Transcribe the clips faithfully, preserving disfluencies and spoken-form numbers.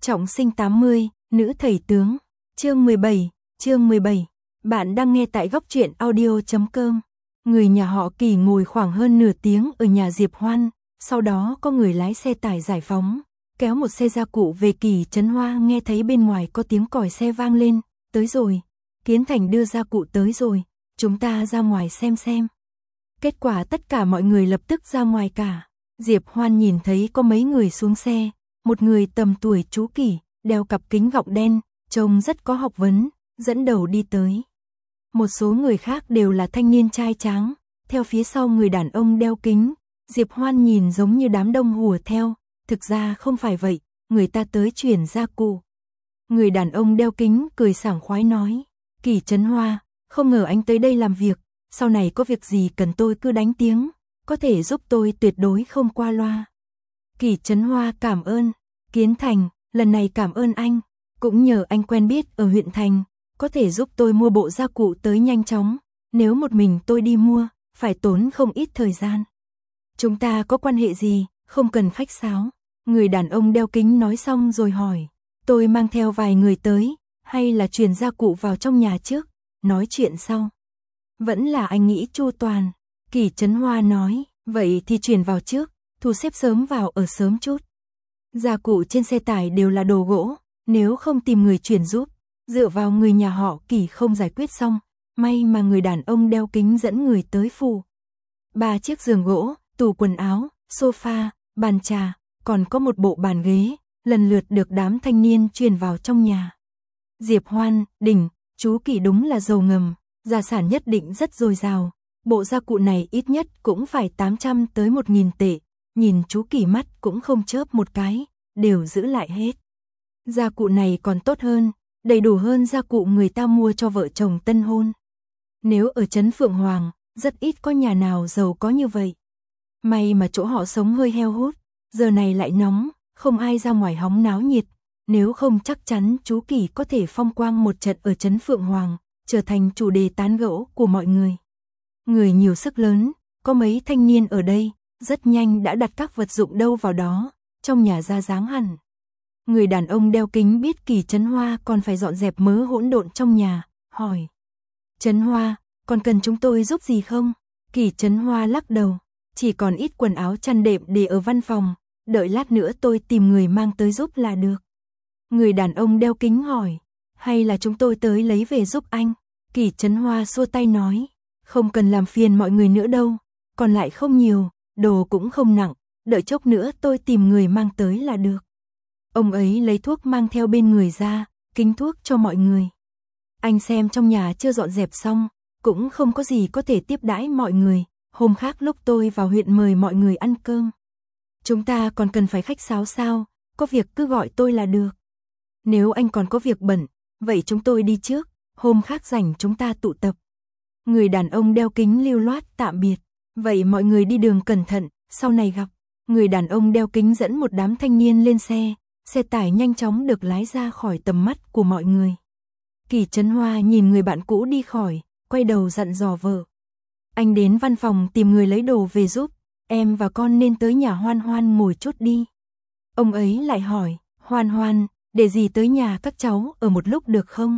Trọng sinh tám mươi, nữ thầy tướng. Chương mười bảy, chương mười bảy. Bạn đang nghe tại góc truyện audio chấm com. Người nhà họ Kỳ ngồi khoảng hơn nửa tiếng ở nhà Diệp Hoan, sau đó có người lái xe tải giải phóng, kéo một xe gia cụ về Kỳ Trấn Hoa. Nghe thấy bên ngoài có tiếng còi xe vang lên, tới rồi, Kiến Thành đưa gia cụ tới rồi, chúng ta ra ngoài xem xem. Kết quả tất cả mọi người lập tức ra ngoài cả. Diệp Hoan nhìn thấy có mấy người xuống xe, một người tầm tuổi chú Kỳ, đeo cặp kính gọng đen, trông rất có học vấn, dẫn đầu đi tới. Một số người khác đều là thanh niên trai tráng, theo phía sau người đàn ông đeo kính. Diệp Hoan nhìn giống như đám đông hùa theo, thực ra không phải vậy, người ta tới chuyển gia cụ. Người đàn ông đeo kính cười sảng khoái nói, Kỳ Trấn Hoa, không ngờ anh tới đây làm việc, sau này có việc gì cần tôi cứ đánh tiếng, có thể giúp tôi tuyệt đối không qua loa. Kỳ Trấn Hoa cảm ơn. Kiến Thành, lần này cảm ơn anh, cũng nhờ anh quen biết ở huyện thành, có thể giúp tôi mua bộ gia cụ tới nhanh chóng, nếu một mình tôi đi mua, phải tốn không ít thời gian. Chúng ta có quan hệ gì, không cần khách sáo. Người đàn ông đeo kính nói xong rồi hỏi, tôi mang theo vài người tới, hay là chuyển gia cụ vào trong nhà trước, nói chuyện sau. Vẫn là anh nghĩ chu toàn. Kỳ Trấn Hoa nói, vậy thì chuyển vào trước, thu xếp sớm vào ở sớm chút. Gia cụ trên xe tải đều là đồ gỗ, nếu không tìm người chuyển giúp, dựa vào người nhà họ Kỳ không giải quyết xong, may mà người đàn ông đeo kính dẫn người tới phủ. Ba chiếc giường gỗ, tủ quần áo, sofa, bàn trà, còn có một bộ bàn ghế, lần lượt được đám thanh niên chuyển vào trong nhà. Diệp Hoan, đỉnh, chú Kỳ đúng là giàu ngầm, gia sản nhất định rất dồi dào. Bộ gia cụ này ít nhất cũng phải tám trăm tới một nghìn tệ, nhìn chú Kỳ mắt cũng không chớp một cái, đều giữ lại hết. Gia cụ này còn tốt hơn, đầy đủ hơn gia cụ người ta mua cho vợ chồng tân hôn. Nếu ở trấn Phượng Hoàng, rất ít có nhà nào giàu có như vậy. May mà chỗ họ sống hơi heo hút, giờ này lại nóng, không ai ra ngoài hóng náo nhiệt, nếu không chắc chắn chú Kỳ có thể phong quang một trận ở trấn Phượng Hoàng, trở thành chủ đề tán gẫu của mọi người. Người nhiều sức lớn, có mấy thanh niên ở đây, rất nhanh đã đặt các vật dụng đâu vào đó, trong nhà ra dáng hẳn. Người đàn ông đeo kính biết Kỳ Trấn Hoa còn phải dọn dẹp mớ hỗn độn trong nhà, hỏi. Trấn Hoa, còn cần chúng tôi giúp gì không? Kỳ Trấn Hoa lắc đầu, chỉ còn ít quần áo chăn đệm để ở văn phòng, đợi lát nữa tôi tìm người mang tới giúp là được. Người đàn ông đeo kính hỏi, hay là chúng tôi tới lấy về giúp anh? Kỳ Trấn Hoa xua tay nói, không cần làm phiền mọi người nữa đâu, còn lại không nhiều, đồ cũng không nặng, đợi chốc nữa tôi tìm người mang tới là được. Ông ấy lấy thuốc mang theo bên người ra, kính thuốc cho mọi người. Anh xem trong nhà chưa dọn dẹp xong, cũng không có gì có thể tiếp đãi mọi người, hôm khác lúc tôi vào huyện mời mọi người ăn cơm. Chúng ta còn cần phải khách sáo sao, có việc cứ gọi tôi là được. Nếu anh còn có việc bận, vậy chúng tôi đi trước, hôm khác rảnh chúng ta tụ tập. Người đàn ông đeo kính lưu loát tạm biệt, vậy mọi người đi đường cẩn thận, sau này gặp. Người đàn ông đeo kính dẫn một đám thanh niên lên xe, xe tải nhanh chóng được lái ra khỏi tầm mắt của mọi người. Kỳ Trấn Hoa nhìn người bạn cũ đi khỏi, quay đầu dặn dò vợ. Anh đến văn phòng tìm người lấy đồ về giúp, em và con nên tới nhà Hoan Hoan ngồi chút đi. Ông ấy lại hỏi, Hoan Hoan, để gì tới nhà các cháu ở một lúc được không?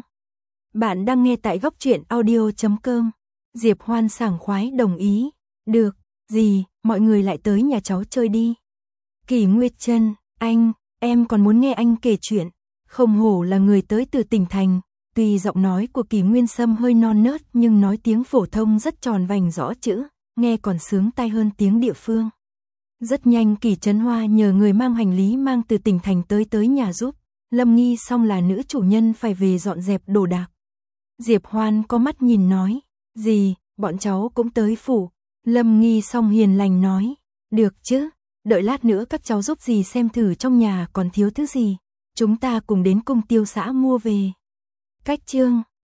Bạn đang nghe tại góc truyện audio chấm com. Diệp Hoan sảng khoái đồng ý. Được, gì, mọi người lại tới nhà cháu chơi đi. Kỳ Nguyệt Trân, anh, em còn muốn nghe anh kể chuyện. Không hổ là người tới từ tỉnh thành, tuy giọng nói của Kỳ Nguyên Sâm hơi non nớt nhưng nói tiếng phổ thông rất tròn vành rõ chữ, nghe còn sướng tai hơn tiếng địa phương. Rất nhanh Kỳ Trấn Hoa nhờ người mang hành lý mang từ tỉnh thành tới tới nhà giúp. Lâm Nghi xong là nữ chủ nhân phải về dọn dẹp đồ đạc. Diệp Hoan có mắt nhìn nói, gì, bọn cháu cũng tới phủ. Lâm Nghi xong hiền lành nói, được chứ, đợi lát nữa các cháu giúp gì xem thử trong nhà còn thiếu thứ gì, chúng ta cùng đến cung tiêu xã mua về. Cách chương